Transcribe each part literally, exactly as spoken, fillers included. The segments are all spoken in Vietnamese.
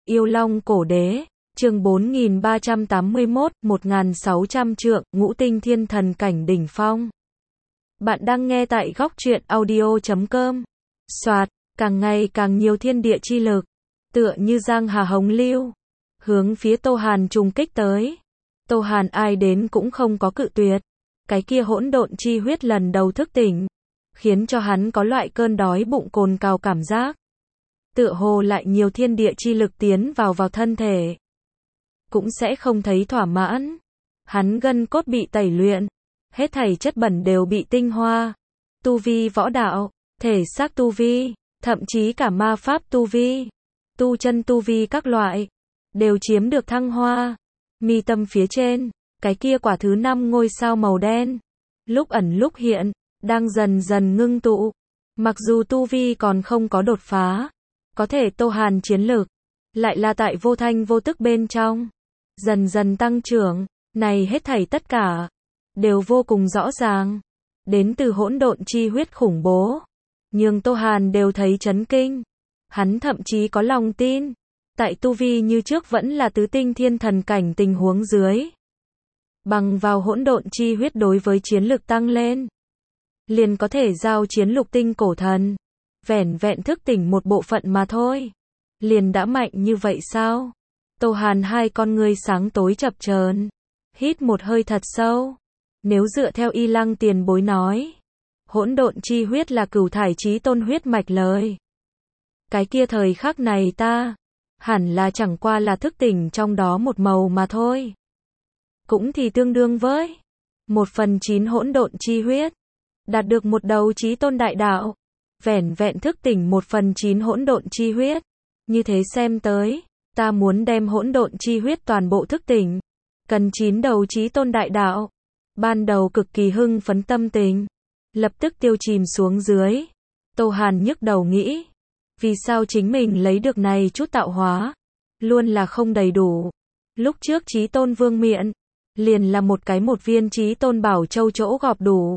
Yêu Long Cổ Đế, chương bốn nghìn ba trăm tám mươi mốt, một nghìn sáu trăm trượng, ngũ tinh thiên thần cảnh đỉnh phong. Bạn đang nghe tại góc truyện audio chấm com. Soạt, càng ngày càng nhiều thiên địa chi lực, tựa như giang hà hồng lưu, hướng phía Tô Hàn trùng kích tới. Tô Hàn ai đến cũng không có cự tuyệt. Cái kia hỗn độn chi huyết lần đầu thức tỉnh, khiến cho hắn có loại cơn đói bụng cồn cào cảm giác. Tựa hồ lại nhiều thiên địa chi lực tiến vào vào thân thể, cũng sẽ không thấy thỏa mãn. Hắn gân cốt bị tẩy luyện, hết thảy chất bẩn đều bị tinh hoa. Tu vi võ đạo, thể xác tu vi, thậm chí cả ma pháp tu vi, tu chân tu vi các loại, đều chiếm được thăng hoa. Mi tâm phía trên, cái kia quả thứ năm ngôi sao màu đen, lúc ẩn lúc hiện, đang dần dần ngưng tụ. Mặc dù tu vi còn không có đột phá, có thể Tô Hàn chiến lực lại là tại vô thanh vô tức bên trong dần dần tăng trưởng. Này hết thảy tất cả đều vô cùng rõ ràng, đến từ hỗn độn chi huyết khủng bố, nhưng Tô Hàn đều thấy chấn kinh. Hắn thậm chí có lòng tin, tại tu vi như trước vẫn là tứ tinh thiên thần cảnh tình huống dưới, bằng vào hỗn độn chi huyết đối với chiến lực tăng lên, liền có thể giao chiến lục tinh cổ thần. Vẻn vẹn thức tỉnh một bộ phận mà thôi, liền đã mạnh như vậy sao? Tô Hàn hai con ngươi sáng tối chập chờn, hít một hơi thật sâu. Nếu dựa theo Y Lăng tiền bối nói, hỗn độn chi huyết là cửu thải chí tôn huyết mạch lời, cái kia thời khắc này ta hẳn là chẳng qua là thức tỉnh trong đó một màu mà thôi. Cũng thì tương đương với một phần chín hỗn độn chi huyết, đạt được một đầu chí tôn đại đạo. Vẻn vẹn thức tỉnh một phần chín hỗn độn chi huyết, như thế xem tới, ta muốn đem hỗn độn chi huyết toàn bộ thức tỉnh, cần chín đầu chí tôn đại đạo. Ban đầu cực kỳ hưng phấn tâm tình, lập tức tiêu chìm xuống dưới. Tô Hàn nhức đầu nghĩ, vì sao chính mình lấy được này chút tạo hóa, luôn là không đầy đủ. Lúc trước chí tôn vương miện, liền là một cái một viên chí tôn bảo châu chỗ gọp đủ.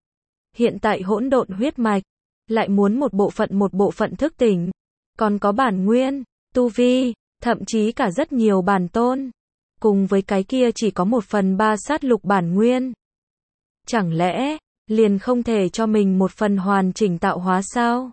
Hiện tại hỗn độn huyết mạch, lại muốn một bộ phận một bộ phận thức tỉnh, còn có bản nguyên, tu vi, thậm chí cả rất nhiều bản tôn, cùng với cái kia chỉ có một phần ba sát lục bản nguyên. Chẳng lẽ, liền không thể cho mình một phần hoàn chỉnh tạo hóa sao?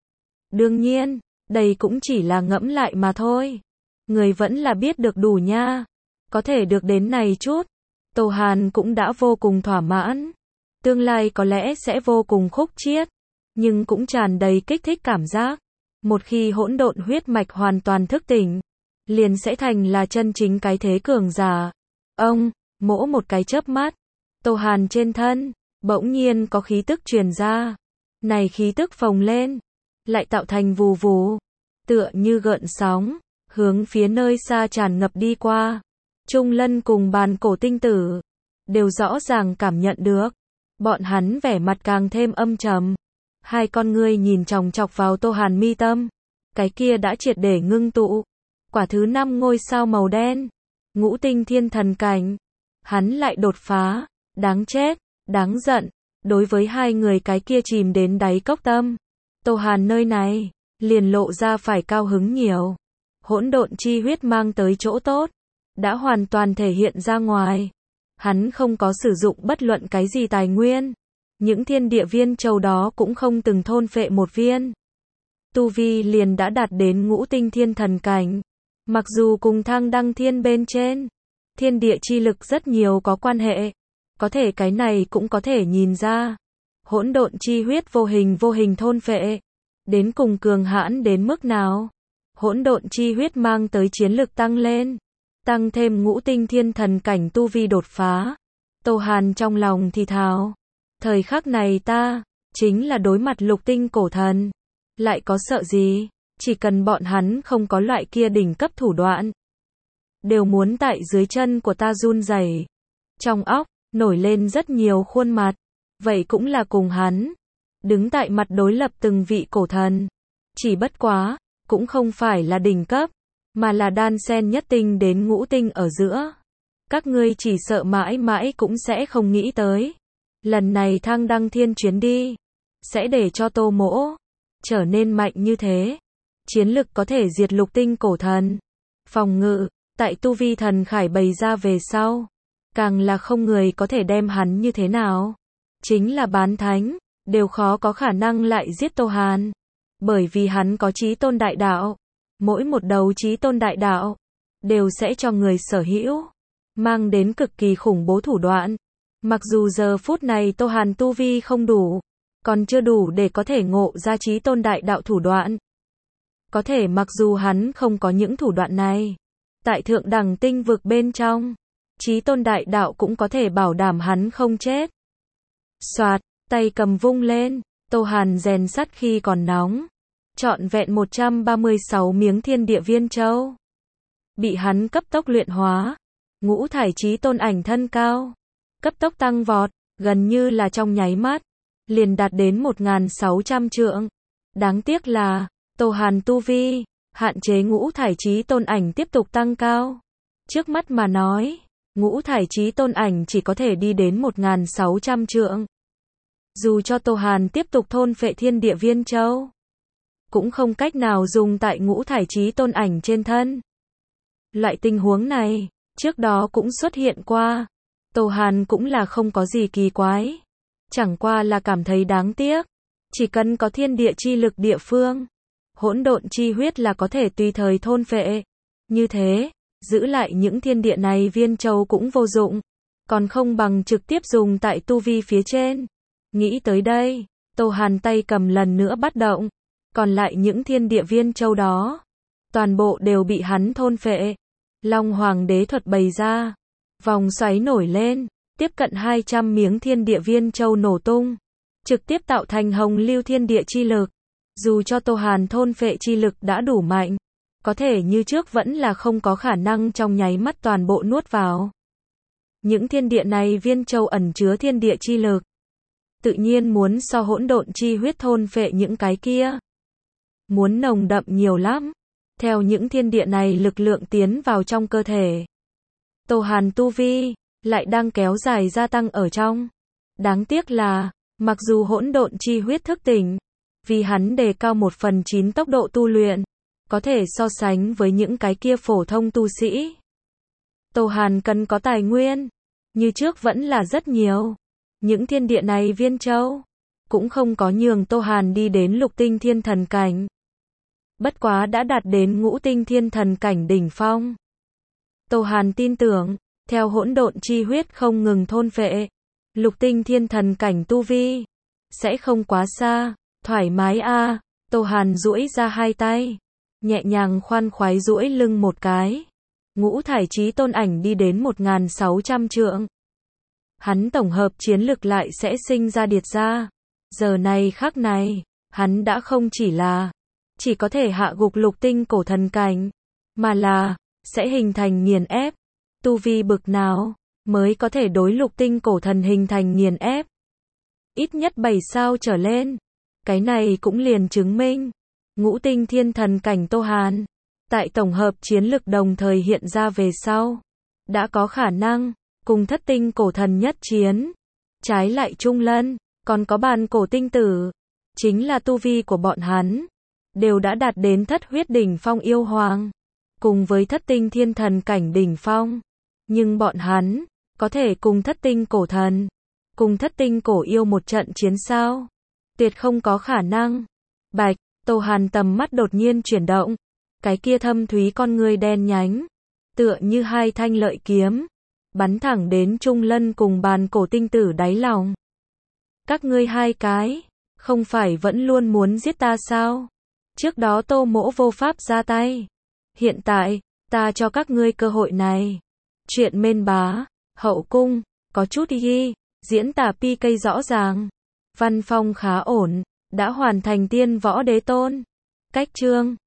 Đương nhiên, đây cũng chỉ là ngẫm lại mà thôi. Người vẫn là biết được đủ nha. Có thể được đến này chút, Tô Hàn cũng đã vô cùng thỏa mãn. Tương lai có lẽ sẽ vô cùng khúc chiết, nhưng cũng tràn đầy kích thích cảm giác. Một khi hỗn độn huyết mạch hoàn toàn thức tỉnh, liền sẽ thành là chân chính cái thế cường giả. Ông, mỗ một cái chớp mắt, Tô Hàn trên thân, bỗng nhiên có khí tức truyền ra. Này khí tức phồng lên, lại tạo thành vù vù, tựa như gợn sóng, hướng phía nơi xa tràn ngập đi qua. Trung Lân cùng bàn cổ tinh tử, đều rõ ràng cảm nhận được. Bọn hắn vẻ mặt càng thêm âm trầm. Hai con ngươi nhìn chòng chọc vào Tô Hàn mi tâm. Cái kia đã triệt để ngưng tụ. Quả thứ năm ngôi sao màu đen. Ngũ tinh thiên thần cảnh. Hắn lại đột phá. Đáng chết, đáng giận. Đối với hai người cái kia chìm đến đáy cốc tâm, Tô Hàn nơi này, liền lộ ra phải cao hứng nhiều. Hỗn độn chi huyết mang tới chỗ tốt, đã hoàn toàn thể hiện ra ngoài. Hắn không có sử dụng bất luận cái gì tài nguyên. Những thiên địa viên châu đó cũng không từng thôn phệ một viên. Tu vi liền đã đạt đến ngũ tinh thiên thần cảnh. Mặc dù cùng thang đăng thiên bên trên, thiên địa chi lực rất nhiều có quan hệ. Có thể cái này cũng có thể nhìn ra. Hỗn độn chi huyết vô hình vô hình thôn phệ. Đến cùng cường hãn đến mức nào. Hỗn độn chi huyết mang tới chiến lực tăng lên. Tăng thêm ngũ tinh thiên thần cảnh tu vi đột phá. Tô Hàn trong lòng thì thào. Thời khắc này ta, chính là đối mặt lục tinh cổ thần. Lại có sợ gì, chỉ cần bọn hắn không có loại kia đỉnh cấp thủ đoạn, đều muốn tại dưới chân của ta run rẩy. Trong óc, nổi lên rất nhiều khuôn mặt. Vậy cũng là cùng hắn, đứng tại mặt đối lập từng vị cổ thần. Chỉ bất quá, cũng không phải là đỉnh cấp, mà là đan xen nhất tinh đến ngũ tinh ở giữa. Các ngươi chỉ sợ mãi mãi cũng sẽ không nghĩ tới. Lần này thang đăng thiên chuyến đi, sẽ để cho Tô Mỗ trở nên mạnh như thế. Chiến lực có thể diệt lục tinh cổ thần. phòng ngự, tại tu vi thần khải bày ra về sau. Càng là không người có thể đem hắn như thế nào. Chính là bán thánh, đều khó có khả năng lại giết Tô Hàn. Bởi vì hắn có chí tôn đại đạo. Mỗi một đầu chí tôn đại đạo, đều sẽ cho người sở hữu, mang đến cực kỳ khủng bố thủ đoạn. Mặc dù giờ phút này Tô Hàn tu vi không đủ, còn chưa đủ để có thể ngộ ra chí tôn đại đạo thủ đoạn. Có thể mặc dù hắn không có những thủ đoạn này, tại thượng đẳng tinh vực bên trong, chí tôn đại đạo cũng có thể bảo đảm hắn không chết. Soạt, tay cầm vung lên, Tô Hàn rèn sắt khi còn nóng. Trọn vẹn một trăm ba mươi sáu miếng thiên địa viên châu. Bị hắn cấp tốc luyện hóa. Ngũ thải chí tôn ảnh thân cao. Cấp tốc tăng vọt, gần như là trong nháy mắt. Liền đạt đến một nghìn sáu trăm trượng. Đáng tiếc là, Tô Hàn tu vi, hạn chế ngũ thải chí tôn ảnh tiếp tục tăng cao. Trước mắt mà nói, ngũ thải chí tôn ảnh chỉ có thể đi đến một nghìn sáu trăm trượng. Dù cho Tô Hàn tiếp tục thôn phệ thiên địa viên châu, cũng không cách nào dùng tại ngũ thải chí tôn ảnh trên thân. Loại tình huống này, trước đó cũng xuất hiện qua. Tô Hàn cũng là không có gì kỳ quái. Chẳng qua là cảm thấy đáng tiếc. Chỉ cần có thiên địa chi lực địa phương, hỗn độn chi huyết là có thể tùy thời thôn phệ. Như thế, giữ lại những thiên địa này viên châu cũng vô dụng. Còn không bằng trực tiếp dùng tại tu vi phía trên. Nghĩ tới đây, Tô Hàn tay cầm lần nữa bắt động. Còn lại những thiên địa viên châu đó, toàn bộ đều bị hắn thôn phệ. Long Hoàng đế thuật bày ra, vòng xoáy nổi lên, tiếp cận hai trăm miếng thiên địa viên châu nổ tung, trực tiếp tạo thành hồng lưu thiên địa chi lực. Dù cho Tô Hàn thôn phệ chi lực đã đủ mạnh, có thể như trước vẫn là không có khả năng trong nháy mắt toàn bộ nuốt vào. Những thiên địa này viên châu ẩn chứa thiên địa chi lực, tự nhiên muốn so hỗn độn chi huyết thôn phệ những cái kia muốn nồng đậm nhiều lắm. Theo những thiên địa này lực lượng tiến vào trong cơ thể, Tô Hàn tu vi lại đang kéo dài gia tăng ở trong. Đáng tiếc là, mặc dù hỗn độn chi huyết thức tỉnh, vì hắn đề cao một phần chín tốc độ tu luyện, có thể so sánh với những cái kia phổ thông tu sĩ. Tô Hàn cần có tài nguyên, như trước vẫn là rất nhiều. Những thiên địa này viên châu, cũng không có nhường Tô Hàn đi đến lục tinh thiên thần cảnh. Bất quá đã đạt đến ngũ tinh thiên thần cảnh đỉnh phong. Tô Hàn tin tưởng, theo hỗn độn chi huyết không ngừng thôn phệ, lục tinh thiên thần cảnh tu vi sẽ không quá xa, thoải mái a. À. Tô Hàn duỗi ra hai tay, nhẹ nhàng khoan khoái duỗi lưng một cái. Ngũ thải chí tôn ảnh đi đến một nghìn sáu trăm trượng. Hắn tổng hợp chiến lực lại sẽ sinh ra điệt ra. Giờ này khắc này, hắn đã không chỉ là chỉ có thể hạ gục lục tinh cổ thần cảnh, mà là sẽ hình thành nghiền ép. Tu vi bực nào mới có thể đối lục tinh cổ thần hình thành nghiền ép? Ít nhất bảy sao trở lên. Cái này cũng liền chứng minh, ngũ tinh thiên thần cảnh Tô Hàn, tại tổng hợp chiến lực đồng thời hiện ra về sau, đã có khả năng cùng thất tinh cổ thần nhất chiến. Trái lại Trung Lân, còn có bàn cổ tinh tử, chính là tu vi của bọn hắn, đều đã đạt đến thất huyết đỉnh phong yêu hoàng, cùng với thất tinh thiên thần cảnh đỉnh phong. Nhưng bọn hắn, có thể cùng thất tinh cổ thần, cùng thất tinh cổ yêu một trận chiến sao? Tuyệt không có khả năng. Bạch, Tô Hàn tầm mắt đột nhiên chuyển động, cái kia thâm thúy con ngươi đen nhánh, tựa như hai thanh lợi kiếm, bắn thẳng đến Trung Lân cùng bàn cổ tinh tử đáy lòng. Các ngươi hai cái, không phải vẫn luôn muốn giết ta sao? Trước đó Tô Mỗ vô pháp ra tay. Hiện tại, ta cho các ngươi cơ hội này. Chuyện mên bá, hậu cung, có chút y, diễn tả pi cây rõ ràng. Văn phong khá ổn, đã hoàn thành tiên võ đế tôn. Cách chương